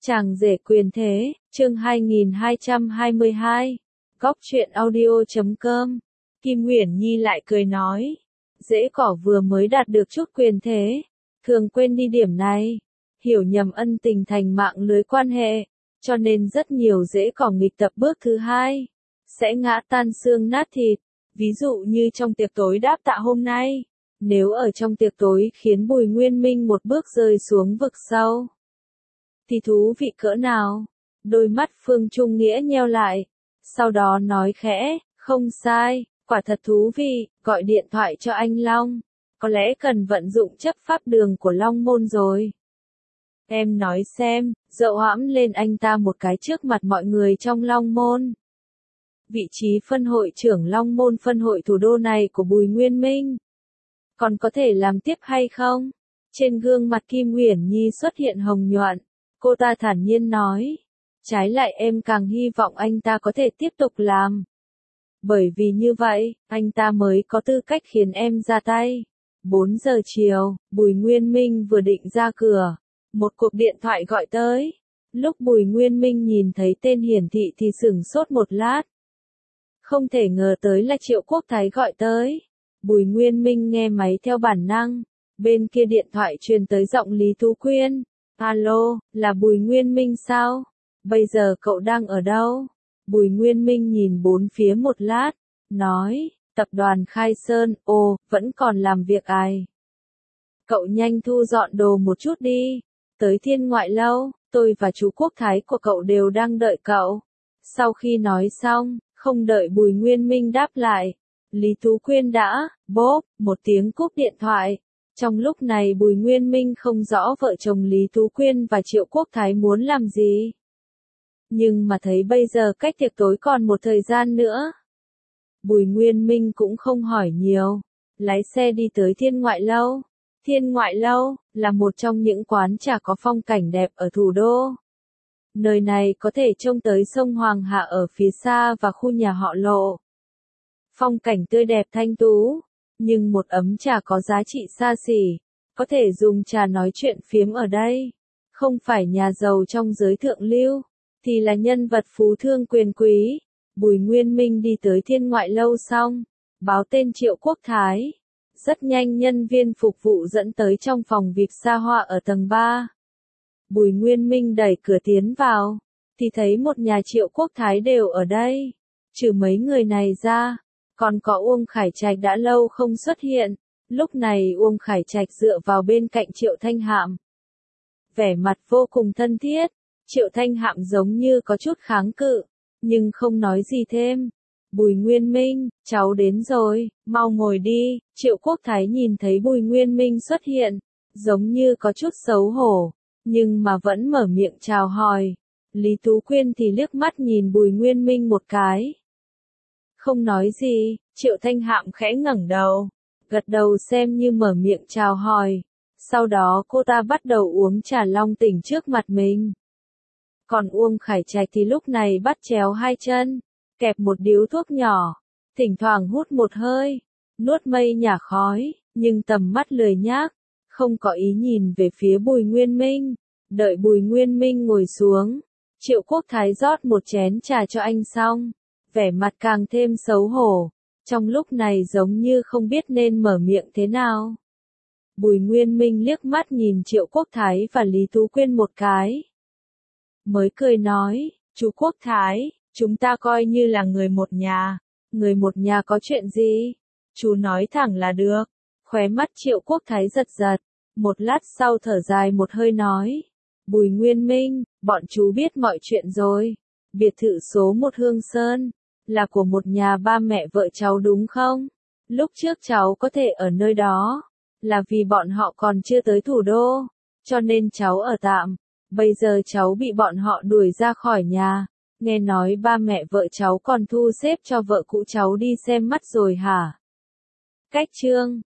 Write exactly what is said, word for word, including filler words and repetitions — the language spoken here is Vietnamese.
Chàng rể quyền thế, chương hai nghìn hai trăm hai mươi hai, góc truyện audio chấm com. Kim Uyển Nhi lại cười nói, rễ cỏ vừa mới đạt được chút quyền thế, thường quên đi điểm này, hiểu nhầm ân tình thành mạng lưới quan hệ, cho nên rất nhiều rễ cỏ nghịch tập bước thứ hai, sẽ ngã tan xương nát thịt. Ví dụ như trong tiệc tối đáp tạ hôm nay, nếu ở trong tiệc tối khiến Bùi Nguyên Minh một bước rơi xuống vực sâu, thì thú vị cỡ nào? Đôi mắt Phương Trung Nghĩa nheo lại, sau đó nói khẽ, không sai, quả thật thú vị, gọi điện thoại cho anh Long, có lẽ cần vận dụng chấp pháp đường của Long Môn rồi. Em nói xem, dậu hãm lên anh ta một cái trước mặt mọi người trong Long Môn. Vị trí phân hội trưởng Long Môn phân hội thủ đô này của Bùi Nguyên Minh, còn có thể làm tiếp hay không? Trên gương mặt Kim Uyển Nhi xuất hiện hồng nhuận, cô ta thản nhiên nói, trái lại em càng hy vọng anh ta có thể tiếp tục làm. Bởi vì như vậy, anh ta mới có tư cách khiến em ra tay. bốn giờ chiều, Bùi Nguyên Minh vừa định ra cửa, một cuộc điện thoại gọi tới. Lúc Bùi Nguyên Minh nhìn thấy tên hiển thị thì sửng sốt một lát. Không thể ngờ tới là Triệu Quốc Thái gọi tới. Bùi Nguyên Minh nghe máy theo bản năng, bên kia điện thoại truyền tới giọng Lý Tú Quyên. Alo, là Bùi Nguyên Minh sao? Bây giờ cậu đang ở đâu? Bùi Nguyên Minh nhìn bốn phía một lát, nói, tập đoàn Khai Sơn, ồ, vẫn còn làm việc ai? Cậu nhanh thu dọn đồ một chút đi, tới Thiên Ngoại Lâu, tôi và chú Quốc Thái của cậu đều đang đợi cậu. Sau khi nói xong, không đợi Bùi Nguyên Minh đáp lại, Lý Tú Quyên đã, bốp, một tiếng cúp điện thoại. Trong lúc này Bùi Nguyên Minh không rõ vợ chồng Lý Tú Quyên và Triệu Quốc Thái muốn làm gì. Nhưng mà thấy bây giờ cách tiệc tối còn một thời gian nữa. Bùi Nguyên Minh cũng không hỏi nhiều, lái xe đi tới Thiên Ngoại Lâu. Thiên Ngoại Lâu là một trong những quán trà có phong cảnh đẹp ở thủ đô. Nơi này có thể trông tới sông Hoàng Hạ ở phía xa và khu nhà họ Lộ. Phong cảnh tươi đẹp thanh tú, nhưng một ấm trà có giá trị xa xỉ, có thể dùng trà nói chuyện phiếm ở đây. Không phải nhà giàu trong giới thượng lưu, thì là nhân vật phú thương quyền quý. Bùi Nguyên Minh đi tới Thiên Ngoại Lâu xong, báo tên Triệu Quốc Thái. Rất nhanh nhân viên phục vụ dẫn tới trong phòng vip xa hoa ở tầng ba. Bùi Nguyên Minh đẩy cửa tiến vào, thì thấy một nhà Triệu Quốc Thái đều ở đây. Trừ mấy người này ra, còn có Uông Khải Trạch đã lâu không xuất hiện. Lúc này Uông Khải Trạch dựa vào bên cạnh Triệu Thanh Hạm, vẻ mặt vô cùng thân thiết. Triệu Thanh Hạm giống như có chút kháng cự, nhưng không nói gì thêm. Bùi Nguyên Minh, cháu đến rồi, mau ngồi đi. Triệu Quốc Thái nhìn thấy Bùi Nguyên Minh xuất hiện, giống như có chút xấu hổ, nhưng mà vẫn mở miệng chào hỏi. Lý Tú Quyên thì liếc mắt nhìn Bùi Nguyên Minh một cái, không nói gì. Triệu Thanh Hạm khẽ ngẩng đầu, gật đầu xem như mở miệng chào hỏi. Sau đó cô ta bắt đầu uống trà long tỉnh trước mặt mình. Còn Uông Khải Trạch thì lúc này bắt chéo hai chân, kẹp một điếu thuốc nhỏ, thỉnh thoảng hút một hơi, nuốt mây nhả khói, nhưng tầm mắt lười nhác, không có ý nhìn về phía Bùi Nguyên Minh. Đợi Bùi Nguyên Minh ngồi xuống, Triệu Quốc Thái rót một chén trà cho anh xong, vẻ mặt càng thêm xấu hổ, trong lúc này giống như không biết nên mở miệng thế nào. Bùi Nguyên Minh liếc mắt nhìn Triệu Quốc Thái và Lý Tú Quyên một cái, mới cười nói, chú Quốc Thái, chúng ta coi như là người một nhà, người một nhà có chuyện gì? Chú nói thẳng là được. Khóe mắt Triệu Quốc Thái giật giật, một lát sau thở dài một hơi nói, Bùi Nguyên Minh, bọn chú biết mọi chuyện rồi. Biệt thự số một Hương Sơn, là của một nhà ba mẹ vợ cháu đúng không? Lúc trước cháu có thể ở nơi đó, là vì bọn họ còn chưa tới thủ đô, cho nên cháu ở tạm. Bây giờ cháu bị bọn họ đuổi ra khỏi nhà, nghe nói ba mẹ vợ cháu còn thu xếp cho vợ cũ cháu đi xem mắt rồi hả? Cách chương